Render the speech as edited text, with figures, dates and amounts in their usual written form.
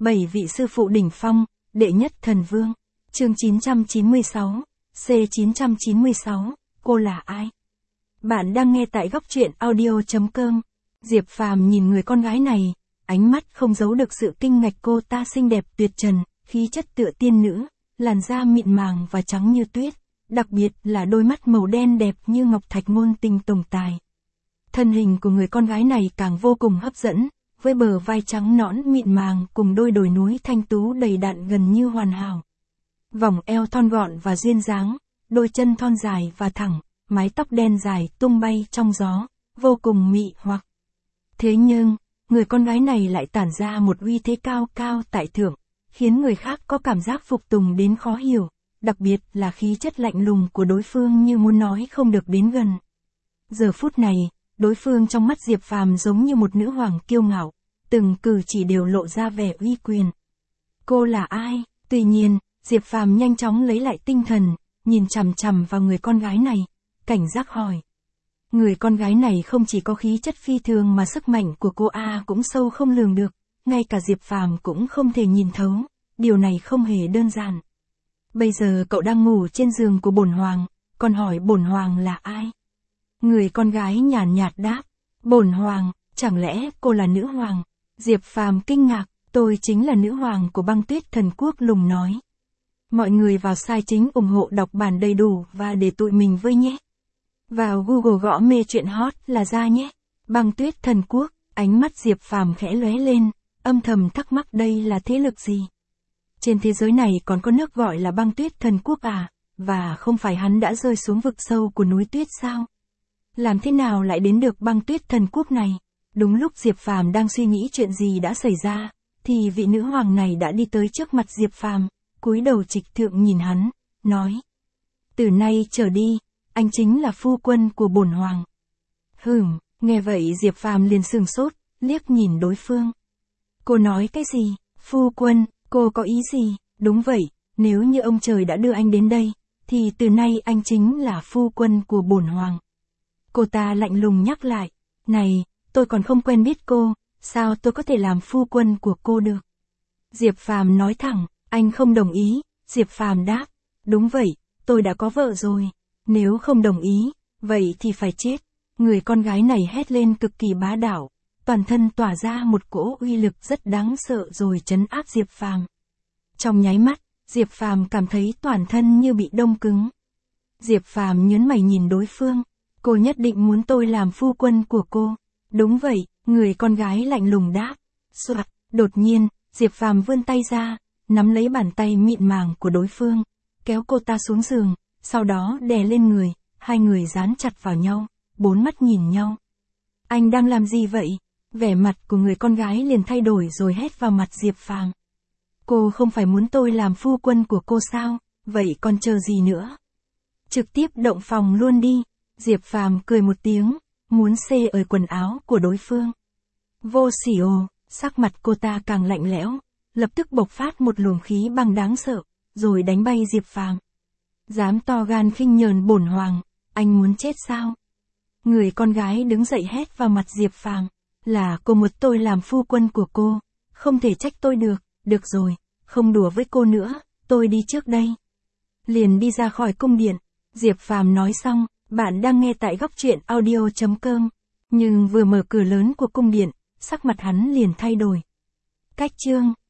7 vị sư phụ đỉnh phong, đệ nhất thần vương. Chương 996, C996, cô là ai? Bạn đang nghe tại góc truyện audio.com. Diệp Phàm nhìn người con gái này, ánh mắt không giấu được sự kinh ngạc. Cô ta xinh đẹp tuyệt trần, khí chất tựa tiên nữ, làn da mịn màng và trắng như tuyết, đặc biệt là đôi mắt màu đen đẹp như ngọc thạch, ngôn tình tổng tài. Thân hình của người con gái này càng vô cùng hấp dẫn, với bờ vai trắng nõn mịn màng cùng đôi đồi núi thanh tú đầy đặn gần như hoàn hảo. Vòng eo thon gọn và duyên dáng, đôi chân thon dài và thẳng, mái tóc đen dài tung bay trong gió, vô cùng mị hoặc. Thế nhưng, người con gái này lại tản ra một uy thế cao cao tại thượng, khiến người khác có cảm giác phục tùng đến khó hiểu, đặc biệt là khí chất lạnh lùng của đối phương như muốn nói không được đến gần. Giờ phút này, đối phương trong mắt Diệp Phàm giống như một nữ hoàng kiêu ngạo, từng cử chỉ đều lộ ra vẻ uy quyền. Cô là ai? Tuy nhiên, Diệp Phàm nhanh chóng lấy lại tinh thần, nhìn chằm chằm vào người con gái này, cảnh giác hỏi. Người con gái này không chỉ có khí chất phi thường mà sức mạnh của cô cũng sâu không lường được, ngay cả Diệp Phàm cũng không thể nhìn thấu, điều này không hề đơn giản. Bây giờ cậu đang ngủ trên giường của bổn hoàng, còn hỏi bổn hoàng là ai? Người con gái nhàn nhạt đáp, bổn hoàng, chẳng lẽ cô là nữ hoàng? Diệp Phàm kinh ngạc, tôi chính là nữ hoàng của Băng Tuyết Thần Quốc, lùng nói. Mọi người vào sai chính ủng hộ đọc bản đầy đủ và để tụi mình với nhé. Vào Google gõ mê chuyện hot là ra nhé. Băng Tuyết Thần Quốc, ánh mắt Diệp Phàm khẽ lóe lên, âm thầm thắc mắc đây là thế lực gì? Trên thế giới này còn có nước gọi là Băng Tuyết Thần Quốc à? Và không phải hắn đã rơi xuống vực sâu của núi tuyết sao? Làm thế nào lại đến được Băng Tuyết Thần Quốc này? Đúng lúc Diệp Phàm đang suy nghĩ chuyện gì đã xảy ra, thì vị nữ hoàng này đã đi tới trước mặt Diệp Phàm, cúi đầu trịch thượng nhìn hắn, nói: từ nay trở đi, anh chính là phu quân của bổn hoàng. Nghe vậy Diệp Phàm liền sửng sốt, liếc nhìn đối phương. Cô nói cái gì? Phu quân, cô có ý gì? Đúng vậy, nếu như ông trời đã đưa anh đến đây, thì từ nay anh chính là phu quân của bổn hoàng. Cô ta lạnh lùng nhắc lại, này, tôi còn không quen biết cô, sao tôi có thể làm phu quân của cô được? Diệp Phàm nói thẳng, anh không đồng ý. Diệp Phàm đáp, đúng vậy, tôi đã có vợ rồi. Nếu không đồng ý, vậy thì phải chết. Người con gái này hét lên cực kỳ bá đạo, toàn thân tỏa ra một cỗ uy lực rất đáng sợ rồi trấn áp Diệp Phàm. Trong nháy mắt, Diệp Phàm cảm thấy toàn thân như bị đông cứng. Diệp Phàm nhướng mày nhìn đối phương, cô nhất định muốn tôi làm phu quân của cô? Đúng vậy, người con gái lạnh lùng đáp. Soạt, đột nhiên, Diệp Phàm vươn tay ra, nắm lấy bàn tay mịn màng của đối phương, kéo cô ta xuống giường, sau đó đè lên người, hai người dán chặt vào nhau, bốn mắt nhìn nhau. Anh đang làm gì vậy? Vẻ mặt của người con gái liền thay đổi rồi hét vào mặt Diệp Phàm. Cô không phải muốn tôi làm phu quân của cô sao? Vậy còn chờ gì nữa? Trực tiếp động phòng luôn đi. Diệp Phàm cười một tiếng, muốn xê ở quần áo của đối phương. Vô sỉ ồ, sắc mặt cô ta càng lạnh lẽo, lập tức bộc phát một luồng khí băng đáng sợ, rồi đánh bay Diệp Phàm. Dám to gan khinh nhờn bổn hoàng, anh muốn chết sao? Người con gái đứng dậy hét vào mặt Diệp Phàm, là cô muốn tôi làm phu quân của cô, không thể trách tôi được rồi, không đùa với cô nữa, tôi đi trước đây. Liền đi ra khỏi cung điện. Diệp Phàm nói xong, bạn đang nghe tại góc truyện audio.com, nhưng vừa mở cửa lớn của cung điện, sắc mặt hắn liền thay đổi. Cách chương